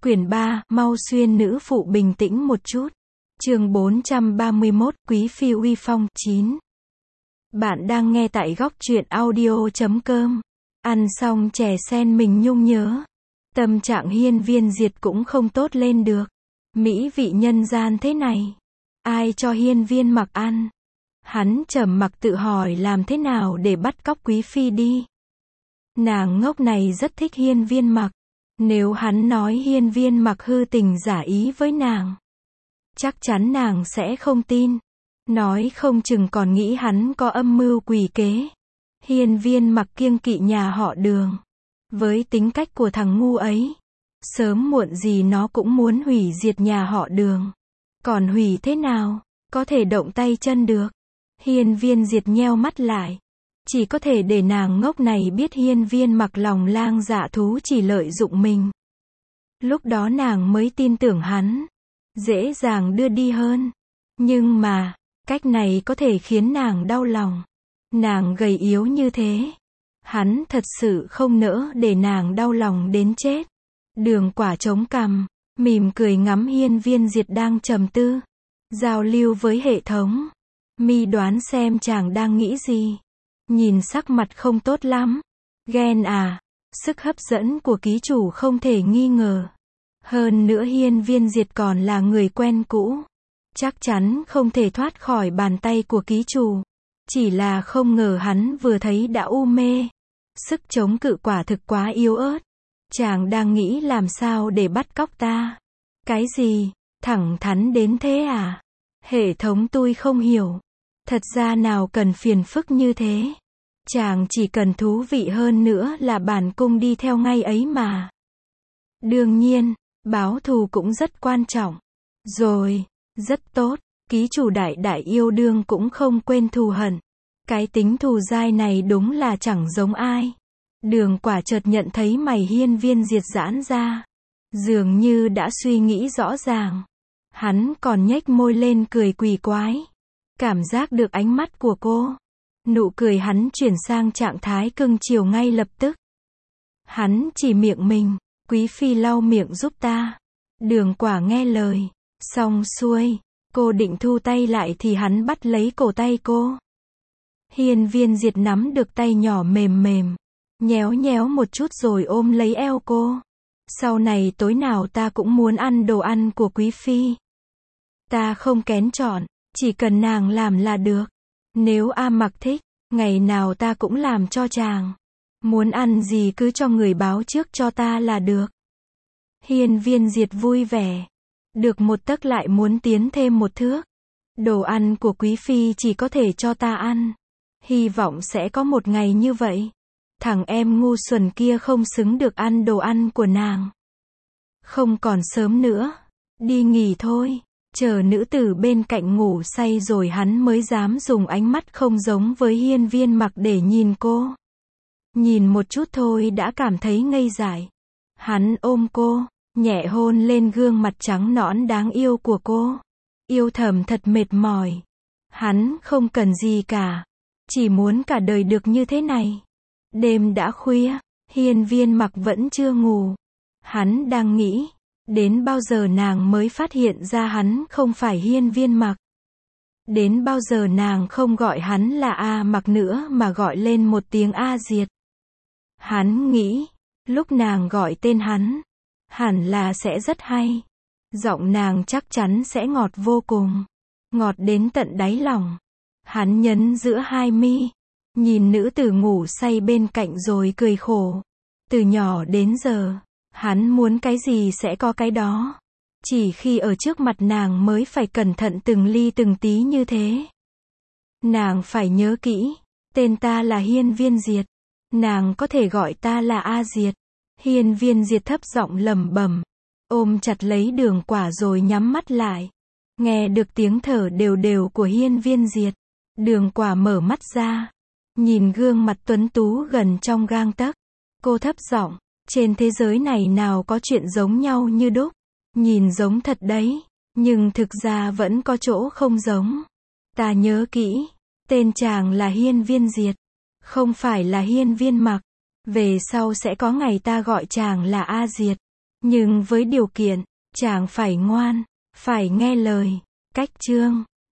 Quyển 3, mau xuyên nữ phụ bình tĩnh một chút. Chương 431, Quý phi uy phong, 9. Bạn đang nghe tại góc truyện audio.com. Ăn xong chè sen mình nhung nhớ. Tâm trạng Hiên Viên Diệt cũng không tốt lên được. Mỹ vị nhân gian thế này, ai cho Hiên Viên Mặc ăn? Hắn trầm mặc tự hỏi làm thế nào để bắt cóc Quý phi đi. Nàng ngốc này rất thích Hiên Viên Mặc. Nếu hắn nói Hiên Viên Mặc hư tình giả ý với nàng, chắc chắn nàng sẽ không tin. Nói không chừng còn nghĩ hắn có âm mưu quỷ kế. Hiên Viên Mặc kiêng kỵ nhà họ Đường. Với tính cách của thằng ngu ấy, sớm muộn gì nó cũng muốn hủy diệt nhà họ Đường. Còn hủy thế nào, có thể động tay chân được. Hiên Viên Diệt nheo mắt lại. Chỉ có thể để nàng ngốc này biết Hiên Viên Mặc lòng lang dạ thú chỉ lợi dụng mình. Lúc đó nàng mới tin tưởng hắn. Dễ dàng đưa đi hơn. Nhưng mà, cách này có thể khiến nàng đau lòng. Nàng gầy yếu như thế. Hắn thật sự không nỡ để nàng đau lòng đến chết. Đường Quả chống cằm, mỉm cười ngắm Hiên Viên Diệt đang trầm tư. Giao lưu với hệ thống. Mi đoán xem chàng đang nghĩ gì. Nhìn sắc mặt không tốt lắm. Ghen à? Sức hấp dẫn của ký chủ không thể nghi ngờ. Hơn nữa Hiên Viên Diệt còn là người quen cũ. Chắc chắn không thể thoát khỏi bàn tay của ký chủ. Chỉ là không ngờ hắn vừa thấy đã u mê. Sức chống cự quả thực quá yếu ớt. Chàng đang nghĩ làm sao để bắt cóc ta. Cái gì? Thẳng thắn đến thế à? Hệ thống tôi không hiểu. Thật ra nào cần phiền phức như thế. Chàng chỉ cần thú vị hơn nữa là bản cung đi theo ngay ấy mà. Đương nhiên, báo thù cũng rất quan trọng. Rồi, rất tốt, ký chủ đại yêu đương cũng không quên thù hận. Cái tính thù dai này đúng là chẳng giống ai. Đường Quả chợt nhận thấy mày Hiên Viên Diệt giãn ra. Dường như đã suy nghĩ rõ ràng. Hắn còn nhếch môi lên cười quỷ quái. Cảm giác được ánh mắt của cô. Nụ cười hắn chuyển sang trạng thái cưng chiều ngay lập tức. Hắn chỉ miệng mình. Quý phi lau miệng giúp ta. Đường Quả nghe lời. Xong xuôi. Cô định thu tay lại thì hắn bắt lấy cổ tay cô. Hiên Viên Diệt nắm được tay nhỏ mềm mềm. Nhéo nhéo một chút rồi ôm lấy eo cô. Sau này tối nào ta cũng muốn ăn đồ ăn của Quý phi. Ta không kén chọn. Chỉ cần nàng làm là được. Nếu A Mặc thích, ngày nào ta cũng làm cho chàng. Muốn ăn gì cứ cho người báo trước cho ta là được. Hiên Viên Diệt vui vẻ. Được một tấc lại muốn tiến thêm một thước. Đồ ăn của Quý phi chỉ có thể cho ta ăn. Hy vọng sẽ có một ngày như vậy. Thằng em ngu xuẩn kia không xứng được ăn đồ ăn của nàng. Không còn sớm nữa. Đi nghỉ thôi. Chờ nữ tử bên cạnh ngủ say rồi hắn mới dám dùng ánh mắt không giống với Hiên Viên Mặc để nhìn cô. Nhìn một chút thôi đã cảm thấy ngây dại. Hắn ôm cô, nhẹ hôn lên gương mặt trắng nõn đáng yêu của cô. Yêu thầm thật mệt mỏi. Hắn không cần gì cả. Chỉ muốn cả đời được như thế này. Đêm đã khuya, Hiên Viên Mặc vẫn chưa ngủ. Hắn đang nghĩ. Đến bao giờ nàng mới phát hiện ra hắn không phải Hiên Viên Mặc? Đến bao giờ nàng không gọi hắn là A Mặc nữa mà gọi lên một tiếng A Diệt? Hắn nghĩ, lúc nàng gọi tên hắn, hẳn là sẽ rất hay. Giọng nàng chắc chắn sẽ ngọt vô cùng. Ngọt đến tận đáy lòng. Hắn nhấn giữa hai mi. Nhìn nữ tử ngủ say bên cạnh rồi cười khổ. Từ nhỏ đến giờ, hắn muốn cái gì sẽ có cái đó. Chỉ khi ở trước mặt nàng mới phải cẩn thận từng ly từng tí như thế. Nàng phải nhớ kỹ. Tên ta là Hiên Viên Diệt. Nàng có thể gọi ta là A Diệt. Hiên Viên Diệt thấp giọng lẩm bẩm. Ôm chặt lấy Đường Quả rồi nhắm mắt lại. Nghe được tiếng thở đều đều của Hiên Viên Diệt. Đường Quả mở mắt ra. Nhìn gương mặt tuấn tú gần trong gang tấc. Cô thấp giọng. Trên thế giới này nào có chuyện giống nhau như đúc. Nhìn giống thật đấy. Nhưng thực ra vẫn có chỗ không giống. Ta nhớ kỹ. Tên chàng là Hiên Viên Diệt. Không phải là Hiên Viên Mặc. Về sau sẽ có ngày ta gọi chàng là A Diệt. Nhưng với điều kiện, chàng phải ngoan, phải nghe lời. Cách chương